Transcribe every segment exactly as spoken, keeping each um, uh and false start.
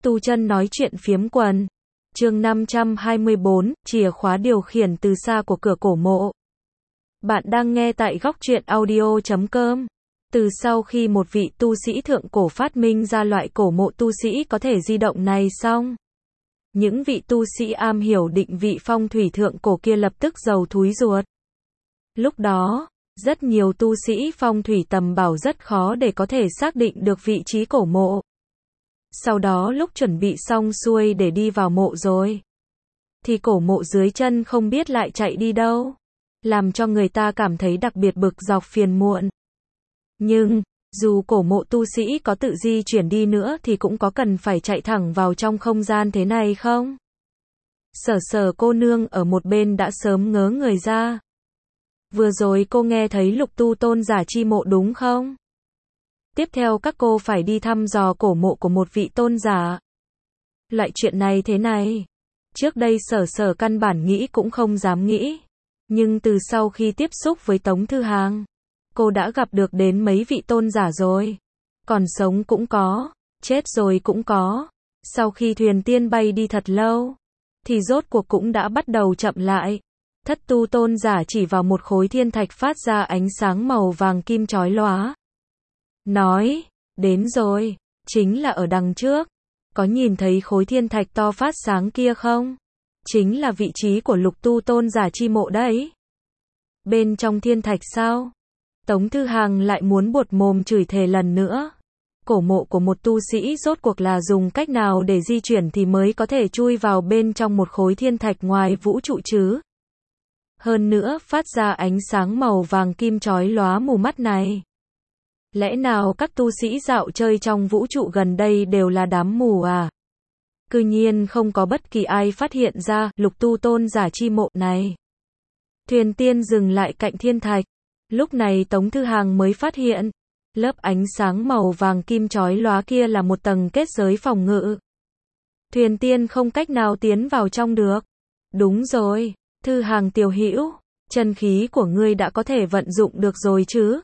Tu chân nói chuyện phiếm quần. Chương năm trăm hai mươi bốn, chìa khóa điều khiển từ xa của cửa cổ mộ. Bạn đang nghe tại góc truyện audio chấm com. Từ sau khi một vị tu sĩ thượng cổ phát minh ra loại cổ mộ tu sĩ có thể di động này xong, những vị tu sĩ am hiểu định vị phong thủy thượng cổ kia lập tức giàu thúi ruột. Lúc đó, rất nhiều tu sĩ phong thủy tầm bảo rất khó để có thể xác định được vị trí cổ mộ. Sau đó lúc chuẩn bị xong xuôi để đi vào mộ rồi, thì cổ mộ dưới chân không biết lại chạy đi đâu, làm cho người ta cảm thấy đặc biệt bực dọc phiền muộn. Nhưng, dù cổ mộ tu sĩ có tự di chuyển đi nữa thì cũng có cần phải chạy thẳng vào trong không gian thế này không? Sở Sở cô nương ở một bên đã sớm ngớ người ra. Vừa rồi cô nghe thấy Lục Tu tôn giả chi mộ đúng không? Tiếp theo các cô phải đi thăm dò cổ mộ của một vị tôn giả. Loại chuyện này thế này, trước đây Sở Sở căn bản nghĩ cũng không dám nghĩ. Nhưng từ sau khi tiếp xúc với Tống Thư Hàng, cô đã gặp được đến mấy vị tôn giả rồi. Còn sống cũng có, chết rồi cũng có. Sau khi thuyền tiên bay đi thật lâu, thì rốt cuộc cũng đã bắt đầu chậm lại. Thất tu tôn giả chỉ vào một khối thiên thạch phát ra ánh sáng màu vàng kim chói lóa. Nói, đến rồi, chính là ở đằng trước. Có nhìn thấy khối thiên thạch to phát sáng kia không? Chính là vị trí của Lục Tu tôn giả chi mộ đấy. Bên trong thiên thạch sao? Tống Thư Hàng lại muốn buột mồm chửi thề lần nữa. Cổ mộ của một tu sĩ rốt cuộc là dùng cách nào để di chuyển thì mới có thể chui vào bên trong một khối thiên thạch ngoài vũ trụ chứ? Hơn nữa phát ra ánh sáng màu vàng kim chói lóa mù mắt này. Lẽ nào các tu sĩ dạo chơi trong vũ trụ gần đây đều là đám mù à? Cư nhiên không có bất kỳ ai phát hiện ra Lục Tu tôn giả chi mộ này. Thuyền tiên dừng lại cạnh thiên thạch. Lúc này Tống Thư Hàng mới phát hiện, lớp ánh sáng màu vàng kim chói lóa kia là một tầng kết giới phòng ngự. Thuyền tiên không cách nào tiến vào trong được. Đúng rồi, Thư Hàng tiểu hữu, chân khí của ngươi đã có thể vận dụng được rồi chứ?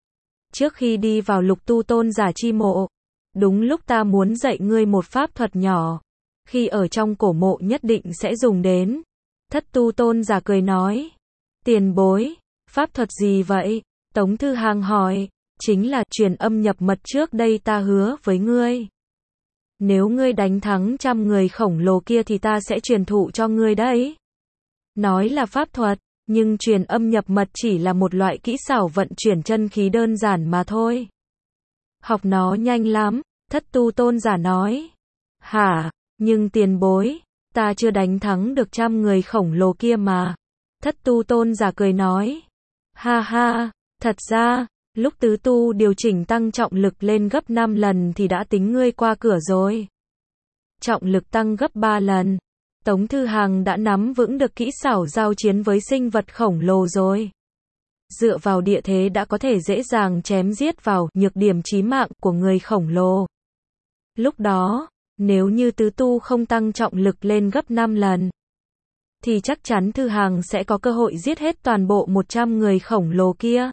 Trước khi đi vào Lục Tu tôn giả chi mộ, đúng lúc ta muốn dạy ngươi một pháp thuật nhỏ, khi ở trong cổ mộ nhất định sẽ dùng đến. Thất tu tôn giả cười nói, tiền bối, pháp thuật gì vậy? Tống Thư Hàng hỏi, chính là truyền âm nhập mật trước đây ta hứa với ngươi. Nếu ngươi đánh thắng trăm người khổng lồ kia thì ta sẽ truyền thụ cho ngươi đấy. Nói là pháp thuật, nhưng truyền âm nhập mật chỉ là một loại kỹ xảo vận chuyển chân khí đơn giản mà thôi. Học nó nhanh lắm, thất tu tôn giả nói. Hả, nhưng tiền bối, ta chưa đánh thắng được trăm người khổng lồ kia mà. Thất tu tôn giả cười nói. Ha ha, thật ra, lúc tứ tu điều chỉnh tăng trọng lực lên gấp năm lần thì đã tính ngươi qua cửa rồi. Trọng lực tăng gấp ba lần. Tống Thư Hàng đã nắm vững được kỹ xảo giao chiến với sinh vật khổng lồ rồi. Dựa vào địa thế đã có thể dễ dàng chém giết vào nhược điểm chí mạng của người khổng lồ. Lúc đó, nếu như tứ tu không tăng trọng lực lên gấp năm lần, thì chắc chắn Thư Hàng sẽ có cơ hội giết hết toàn bộ một trăm người khổng lồ kia.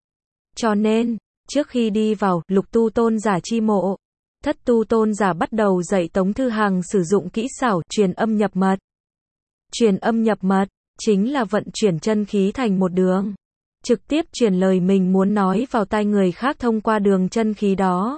Cho nên, trước khi đi vào Lục Tu tôn giả chi mộ, Thất tu tôn giả bắt đầu dạy Tống Thư Hàng sử dụng kỹ xảo truyền âm nhập mật. Truyền âm nhập mật chính là vận chuyển chân khí thành một đường, trực tiếp truyền lời mình muốn nói vào tai người khác thông qua đường chân khí đó.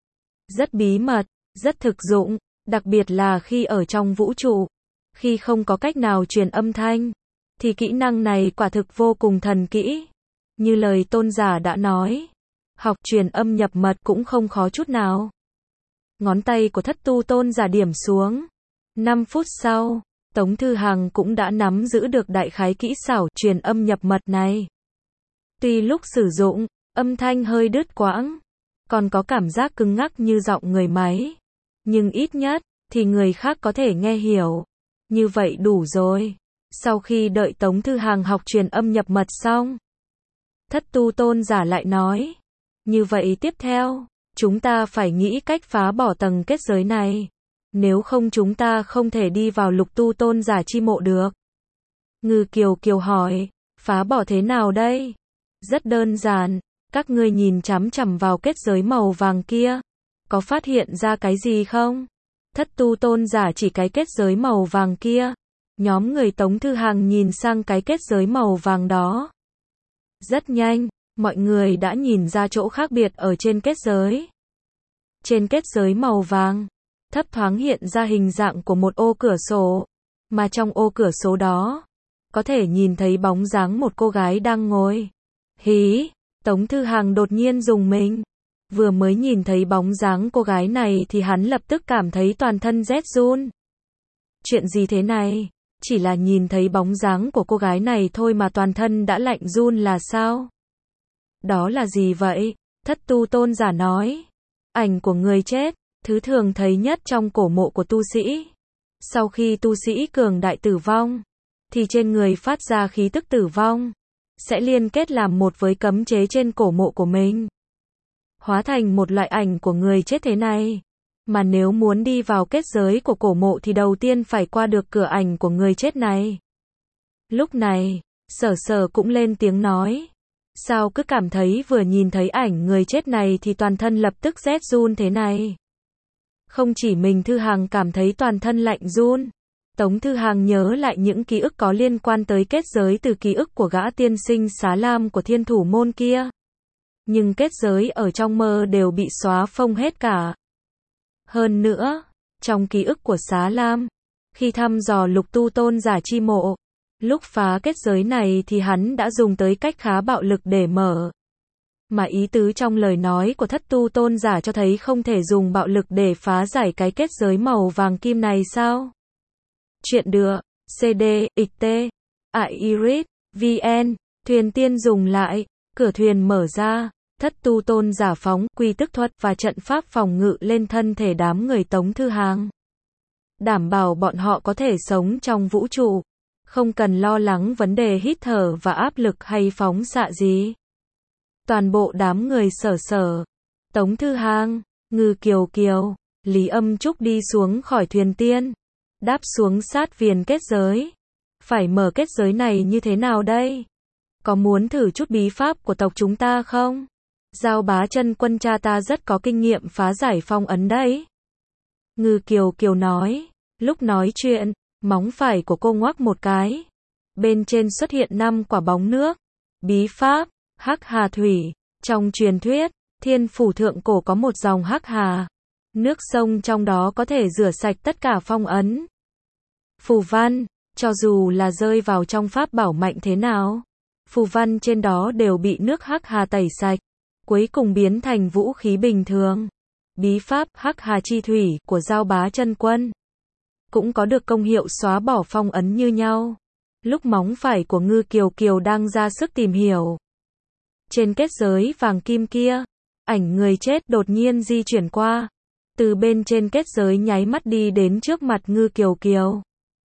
Rất bí mật, rất thực dụng, đặc biệt là khi ở trong vũ trụ, khi không có cách nào truyền âm thanh, thì kỹ năng này quả thực vô cùng thần kỹ. Như lời tôn giả đã nói, học truyền âm nhập mật cũng không khó chút nào. Ngón tay của thất tu tôn giả điểm xuống. năm phút sau, Tống Thư Hàng cũng đã nắm giữ được đại khái kỹ xảo truyền âm nhập mật này. Tuy lúc sử dụng, âm thanh hơi đứt quãng, còn có cảm giác cứng ngắc như giọng người máy, nhưng ít nhất thì người khác có thể nghe hiểu. Như vậy đủ rồi. Sau khi đợi Tống Thư Hàng học truyền âm nhập mật xong, thất tu tôn giả lại nói, như vậy tiếp theo, chúng ta phải nghĩ cách phá bỏ tầng kết giới này. Nếu không chúng ta không thể đi vào Lục Tu tôn giả chi mộ được. Ngư Kiều Kiều hỏi, phá bỏ thế nào đây? Rất đơn giản, các ngươi nhìn chằm chằm vào kết giới màu vàng kia. Có phát hiện ra cái gì không? Thất tu tôn giả chỉ cái kết giới màu vàng kia. Nhóm người Tống Thư Hằng nhìn sang cái kết giới màu vàng đó. Rất nhanh, mọi người đã nhìn ra chỗ khác biệt ở trên kết giới. Trên kết giới màu vàng, thấp thoáng hiện ra hình dạng của một ô cửa sổ, mà trong ô cửa sổ đó, có thể nhìn thấy bóng dáng một cô gái đang ngồi. Hí, Tống Thư Hằng đột nhiên rùng mình. Vừa mới nhìn thấy bóng dáng cô gái này thì hắn lập tức cảm thấy toàn thân rét run. Chuyện gì thế này? Chỉ là nhìn thấy bóng dáng của cô gái này thôi mà toàn thân đã lạnh run là sao? Đó là gì vậy? Thất tu tôn giả nói. Ảnh của người chết, thứ thường thấy nhất trong cổ mộ của tu sĩ. Sau khi tu sĩ cường đại tử vong, thì trên người phát ra khí tức tử vong, sẽ liên kết làm một với cấm chế trên cổ mộ của mình. Hóa thành một loại ảnh của người chết thế này. Mà nếu muốn đi vào kết giới của cổ mộ thì đầu tiên phải qua được cửa ảnh của người chết này. Lúc này, Sở Sở cũng lên tiếng nói. Sao cứ cảm thấy vừa nhìn thấy ảnh người chết này thì toàn thân lập tức rét run thế này? Không chỉ mình Thư Hằng cảm thấy toàn thân lạnh run. Tống Thư Hằng nhớ lại những ký ức có liên quan tới kết giới từ ký ức của gã tiên sinh Xá Lam của Thiên Thủ Môn kia. Nhưng kết giới ở trong mơ đều bị xóa phông hết cả. Hơn nữa, trong ký ức của Xá Lam, khi thăm dò Lục Tu tôn giả chi mộ, lúc phá kết giới này thì hắn đã dùng tới cách khá bạo lực để mở. Mà ý tứ trong lời nói của Thất Tu tôn giả cho thấy không thể dùng bạo lực để phá giải cái kết giới màu vàng kim này sao? Chuyện được, xê đê, ích tê, iris, vn, thuyền tiên dùng lại, cửa thuyền mở ra. Thất tu tôn giả phóng quy tức thuật và trận pháp phòng ngự lên thân thể đám người Tống Thư Hằng. Đảm bảo bọn họ có thể sống trong vũ trụ, không cần lo lắng vấn đề hít thở và áp lực hay phóng xạ gì. Toàn bộ đám người Sở Sở, Tống Thư Hằng, Ngư Kiều Kiều, Lý Âm Trúc đi xuống khỏi thuyền tiên, đáp xuống sát viền kết giới. Phải mở kết giới này như thế nào đây? Có muốn thử chút bí pháp của tộc chúng ta không? Giao Bá Chân Quân cha ta rất có kinh nghiệm phá giải phong ấn đấy. Ngư Kiều Kiều nói. Lúc nói chuyện, móng phải của cô ngoắc một cái. Bên trên xuất hiện năm quả bóng nước. Bí pháp, Hắc Hà Thủy. Trong truyền thuyết, Thiên Phủ thượng cổ có một dòng Hắc Hà. Nước sông trong đó có thể rửa sạch tất cả phong ấn. Phù văn, cho dù là rơi vào trong pháp bảo mạnh thế nào, phù văn trên đó đều bị nước Hắc Hà tẩy sạch, cuối cùng biến thành vũ khí bình thường. Bí pháp Hắc Hà Chi Thủy của Giao Bá Chân Quân cũng có được công hiệu xóa bỏ phong ấn như nhau. Lúc móng phải của Ngư Kiều Kiều đang ra sức tìm hiểu, trên kết giới vàng kim kia, ảnh người chết đột nhiên di chuyển qua, từ bên trên kết giới nháy mắt đi đến trước mặt Ngư Kiều Kiều.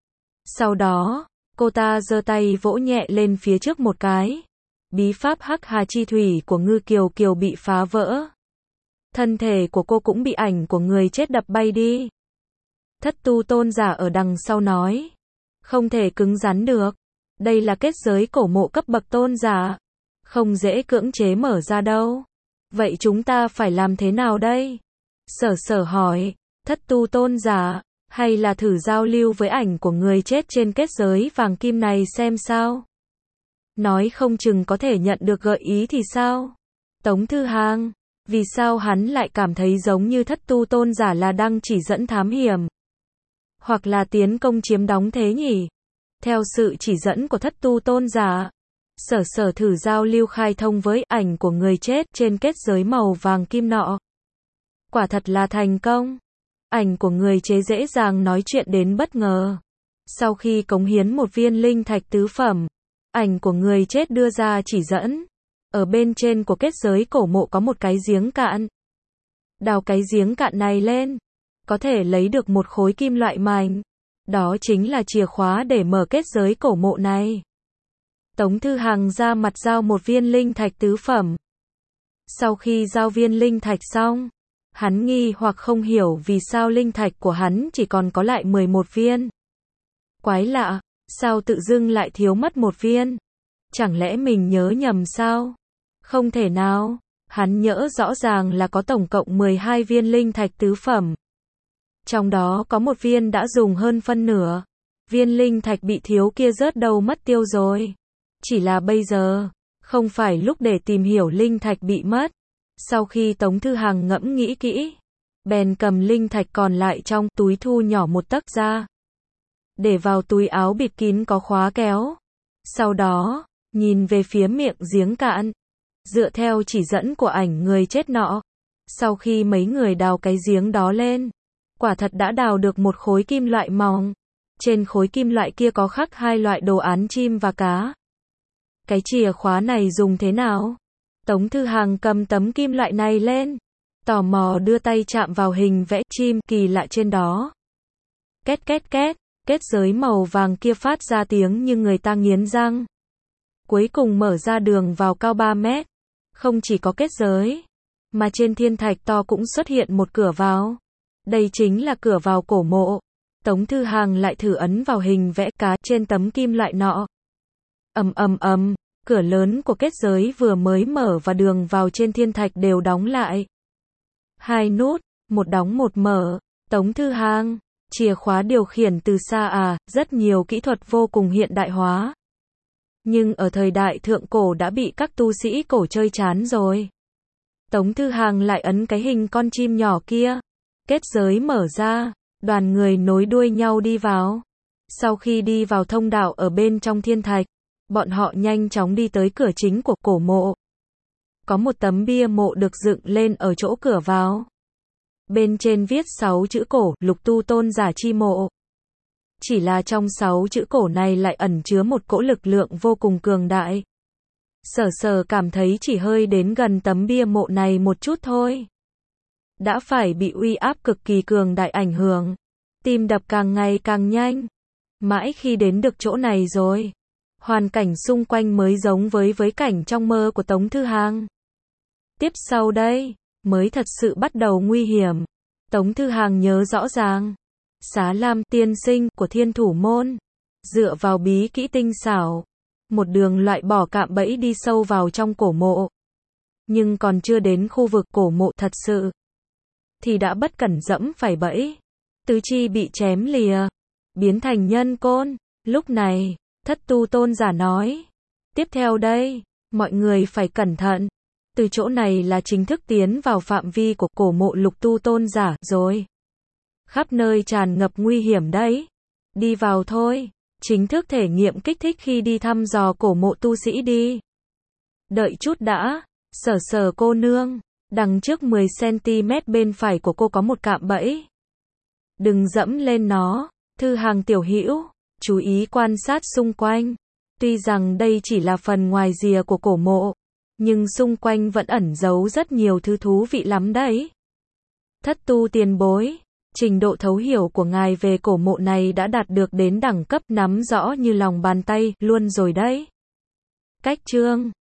Sau đó, cô ta giơ tay vỗ nhẹ lên phía trước một cái. Bí pháp Hắc Hà Chi Thủy của Ngư Kiều Kiều bị phá vỡ. Thân thể của cô cũng bị ảnh của người chết đập bay đi. Thất tu tôn giả ở đằng sau nói. Không thể cứng rắn được. Đây là kết giới cổ mộ cấp bậc tôn giả. Không dễ cưỡng chế mở ra đâu. Vậy chúng ta phải làm thế nào đây? Sở Sở hỏi. Thất tu tôn giả, hay là thử giao lưu với ảnh của người chết trên kết giới vàng kim này xem sao? Nói không chừng có thể nhận được gợi ý thì sao? Tống Thư Hằng, vì sao hắn lại cảm thấy giống như thất tu tôn giả là đang chỉ dẫn thám hiểm? Hoặc là tiến công chiếm đóng thế nhỉ? Theo sự chỉ dẫn của thất tu tôn giả, Sở Sở thử giao lưu khai thông với ảnh của người chết trên kết giới màu vàng kim nọ. Quả thật là thành công. Ảnh của người chế dễ dàng nói chuyện đến bất ngờ. Sau khi cống hiến một viên linh thạch tứ phẩm, ảnh của người chết đưa ra chỉ dẫn. Ở bên trên của kết giới cổ mộ có một cái giếng cạn. Đào cái giếng cạn này lên, có thể lấy được một khối kim loại mảnh. Đó chính là chìa khóa để mở kết giới cổ mộ này. Tống Thư Hằng ra mặt giao một viên linh thạch tứ phẩm. Sau khi giao viên linh thạch xong, hắn nghi hoặc không hiểu vì sao linh thạch của hắn chỉ còn có lại mười một viên. Quái lạ, sao tự dưng lại thiếu mất một viên? Chẳng lẽ mình nhớ nhầm sao? Không thể nào, hắn nhớ rõ ràng là có tổng cộng mười hai viên linh thạch tứ phẩm. Trong đó có một viên đã dùng hơn phân nửa. Viên linh thạch bị thiếu kia rớt đâu mất tiêu rồi. Chỉ là bây giờ, không phải lúc để tìm hiểu linh thạch bị mất. Sau khi Tống Thư Hằng ngẫm nghĩ kỹ, bèn cầm linh thạch còn lại trong túi thu nhỏ một tấc ra, để vào túi áo bịt kín có khóa kéo. Sau đó, nhìn về phía miệng giếng cạn. Dựa theo chỉ dẫn của ảnh người chết nọ, sau khi mấy người đào cái giếng đó lên, quả thật đã đào được một khối kim loại mỏng. Trên khối kim loại kia có khắc hai loại đồ án chim và cá. Cái chìa khóa này dùng thế nào? Tống Thư Hằng cầm tấm kim loại này lên, tò mò đưa tay chạm vào hình vẽ chim kỳ lạ trên đó. Két két két, kết giới màu vàng kia phát ra tiếng như người ta nghiến răng. Cuối cùng mở ra đường vào cao ba mét. Không chỉ có kết giới, mà trên thiên thạch to cũng xuất hiện một cửa vào. Đây chính là cửa vào cổ mộ. Tống Thư Hằng lại thử ấn vào hình vẽ cá trên tấm kim loại nọ. Ầm ầm ầm, cửa lớn của kết giới vừa mới mở và đường vào trên thiên thạch đều đóng lại. Hai nút, một đóng một mở. Tống Thư Hằng, chìa khóa điều khiển từ xa à, rất nhiều kỹ thuật vô cùng hiện đại hóa. Nhưng ở thời đại thượng cổ đã bị các tu sĩ cổ chơi chán rồi. Tống Thư Hằng lại ấn cái hình con chim nhỏ kia. Kết giới mở ra, đoàn người nối đuôi nhau đi vào. Sau khi đi vào thông đạo ở bên trong thiên thạch, bọn họ nhanh chóng đi tới cửa chính của cổ mộ. Có một tấm bia mộ được dựng lên ở chỗ cửa vào. Bên trên viết sáu chữ cổ, Lục Tu Tôn Giả chi mộ. Chỉ là trong sáu chữ cổ này lại ẩn chứa một cỗ lực lượng vô cùng cường đại. Sở Sở cảm thấy chỉ hơi đến gần tấm bia mộ này một chút thôi, đã phải bị uy áp cực kỳ cường đại ảnh hưởng. Tim đập càng ngày càng nhanh. Mãi khi đến được chỗ này rồi, hoàn cảnh xung quanh mới giống với với cảnh trong mơ của Tống Thư Hằng. Tiếp sau đây, mới thật sự bắt đầu nguy hiểm. Tống Thư Hằng nhớ rõ ràng, Xá Lam tiên sinh của Thiên Thủ Môn, dựa vào bí kỹ tinh xảo, một đường loại bỏ cạm bẫy đi sâu vào trong cổ mộ. Nhưng còn chưa đến khu vực cổ mộ thật sự, thì đã bất cẩn dẫm phải bẫy. Tứ chi bị chém lìa, biến thành nhân côn. Lúc này, Thất Tu Tôn Giả nói, tiếp theo đây, mọi người phải cẩn thận. Từ chỗ này là chính thức tiến vào phạm vi của cổ mộ Lục Tu Tôn Giả rồi. Khắp nơi tràn ngập nguy hiểm đấy. Đi vào thôi, chính thức thể nghiệm kích thích khi đi thăm dò cổ mộ tu sĩ đi. Đợi chút đã, Sở Sở cô nương, đằng trước mười xăng ti mét bên phải của cô có một cạm bẫy. Đừng dẫm lên nó. Thư Hằng tiểu hữu, chú ý quan sát xung quanh. Tuy rằng đây chỉ là phần ngoài rìa của cổ mộ, nhưng xung quanh vẫn ẩn giấu rất nhiều thứ thú vị lắm đấy. Thất Tu tiền bối, trình độ thấu hiểu của ngài về cổ mộ này đã đạt được đến đẳng cấp nắm rõ như lòng bàn tay luôn rồi đấy. Cách chương